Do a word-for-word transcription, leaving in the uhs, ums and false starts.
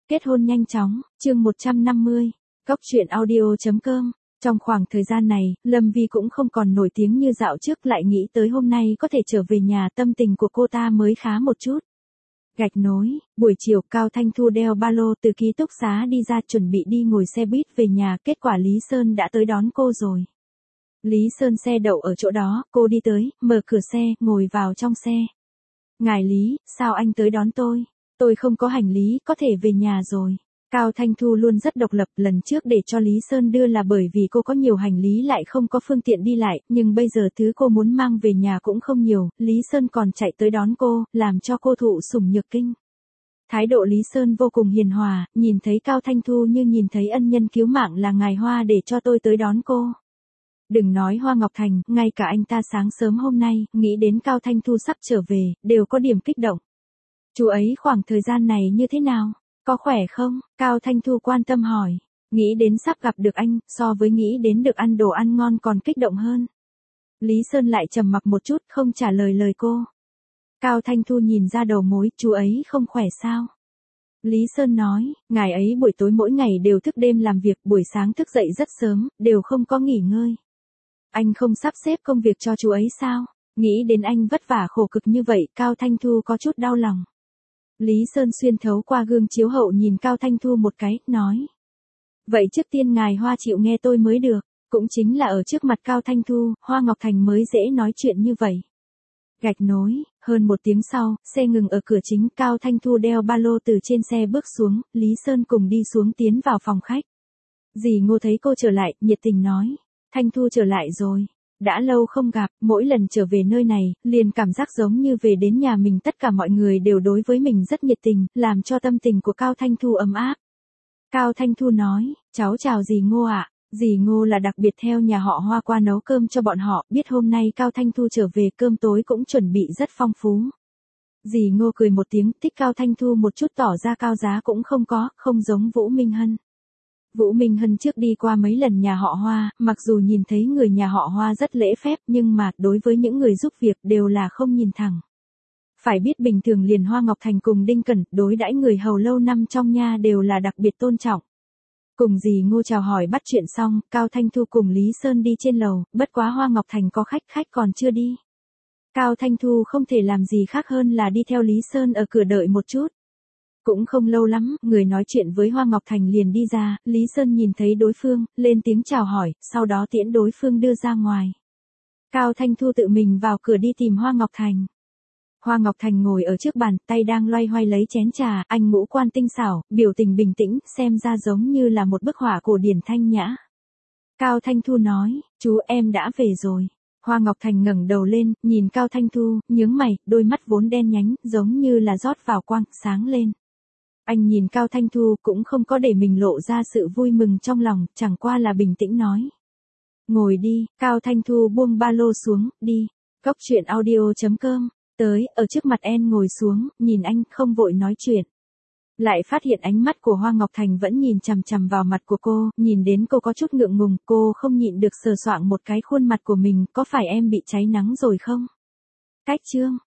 Kết hôn nhanh chóng, chương một trăm năm mươi, Cóc truyện audio chấm com. Trong khoảng thời gian này, Lâm Vi cũng không còn nổi tiếng như dạo trước, lại nghĩ tới hôm nay có thể trở về nhà, tâm tình của cô ta mới khá một chút. Gạch nối, buổi chiều Cao Thanh Thu đeo ba lô từ ký túc xá đi ra, chuẩn bị đi ngồi xe buýt về nhà, kết quả Lý Sơn đã tới đón cô rồi. Lý Sơn xe đậu ở chỗ đó, cô đi tới, mở cửa xe, ngồi vào trong xe. Ngài Lý, sao anh tới đón tôi? Tôi không có hành lý, có thể về nhà rồi. Cao Thanh Thu luôn rất độc lập, lần trước để cho Lý Sơn đưa là bởi vì cô có nhiều hành lý lại không có phương tiện đi lại, nhưng bây giờ thứ cô muốn mang về nhà cũng không nhiều, Lý Sơn còn chạy tới đón cô, làm cho cô thụ sủng nhược kinh. Thái độ Lý Sơn vô cùng hiền hòa, nhìn thấy Cao Thanh Thu như nhìn thấy ân nhân cứu mạng là ngài Hoa để cho tôi tới đón cô. Đừng nói Hoa Ngọc Thành, ngay cả anh ta sáng sớm hôm nay, nghĩ đến Cao Thanh Thu sắp trở về, đều có điểm kích động. Chú ấy khoảng thời gian này như thế nào? Có khỏe không? Cao Thanh Thu quan tâm hỏi. Nghĩ đến sắp gặp được anh, so với nghĩ đến được ăn đồ ăn ngon còn kích động hơn. Lý Sơn lại trầm mặc một chút, không trả lời lời cô. Cao Thanh Thu nhìn ra đầu mối, chú ấy không khỏe sao? Lý Sơn nói, ngài ấy buổi tối mỗi ngày đều thức đêm làm việc, buổi sáng thức dậy rất sớm, đều không có nghỉ ngơi. Anh không sắp xếp công việc cho chú ấy sao? Nghĩ đến anh vất vả khổ cực như vậy, Cao Thanh Thu có chút đau lòng. Lý Sơn xuyên thấu qua gương chiếu hậu nhìn Cao Thanh Thu một cái, nói. Vậy trước tiên ngài Hoa chịu nghe tôi mới được, cũng chính là ở trước mặt Cao Thanh Thu, Hoa Ngọc Thành mới dễ nói chuyện như vậy. Gạch nối, hơn một tiếng sau, xe ngừng ở cửa chính, Cao Thanh Thu đeo ba lô từ trên xe bước xuống, Lý Sơn cùng đi xuống tiến vào phòng khách. Dì Ngô thấy cô trở lại, nhiệt tình nói. Thanh Thu trở lại rồi. Đã lâu không gặp, mỗi lần trở về nơi này, liền cảm giác giống như về đến nhà mình, tất cả mọi người đều đối với mình rất nhiệt tình, làm cho tâm tình của Cao Thanh Thu ấm áp. Cao Thanh Thu nói, cháu chào dì Ngô ạ. Dì Ngô là đặc biệt theo nhà họ Hoa qua nấu cơm cho bọn họ, biết hôm nay Cao Thanh Thu trở về, cơm tối cũng chuẩn bị rất phong phú. Dì Ngô cười một tiếng, thích Cao Thanh Thu một chút, tỏ ra cao giá cũng không có, không giống Vũ Minh Hân. Vũ Minh Hân trước đi qua mấy lần nhà họ Hoa, mặc dù nhìn thấy người nhà họ Hoa rất lễ phép, nhưng mà đối với những người giúp việc đều là không nhìn thẳng. Phải biết bình thường liền Hoa Ngọc Thành cùng Đinh Cẩn, đối đãi người hầu lâu năm trong nha đều là đặc biệt tôn trọng. Cùng dì Ngô chào hỏi bắt chuyện xong, Cao Thanh Thu cùng Lý Sơn đi trên lầu, bất quá Hoa Ngọc Thành có khách, khách còn chưa đi. Cao Thanh Thu không thể làm gì khác hơn là đi theo Lý Sơn ở cửa đợi một chút. Cũng không lâu lắm, người nói chuyện với Hoa Ngọc Thành liền đi ra, Lý Sơn nhìn thấy đối phương, lên tiếng chào hỏi, sau đó tiễn đối phương đưa ra ngoài. Cao Thanh Thu tự mình vào cửa đi tìm Hoa Ngọc Thành. Hoa Ngọc Thành ngồi ở trước bàn, tay đang loay hoay lấy chén trà, anh ngũ quan tinh xảo, biểu tình bình tĩnh, xem ra giống như là một bức họa cổ điển thanh nhã. Cao Thanh Thu nói, chú em đã về rồi. Hoa Ngọc Thành ngẩng đầu lên, nhìn Cao Thanh Thu, nhướng mày, đôi mắt vốn đen nhánh, giống như là rót vào quang, sáng lên. Anh nhìn Cao Thanh Thu cũng không có để mình lộ ra sự vui mừng trong lòng, chẳng qua là bình tĩnh nói. Ngồi đi, Cao Thanh Thu buông ba lô xuống, đi. Cóc truyện audio chấm com, tới, ở trước mặt em ngồi xuống, nhìn anh, không vội nói chuyện. Lại phát hiện ánh mắt của Hoa Ngọc Thành vẫn nhìn chằm chằm vào mặt của cô, nhìn đến cô có chút ngượng ngùng, cô không nhịn được sờ soạng một cái khuôn mặt của mình, có phải em bị cháy nắng rồi không? Cách chương.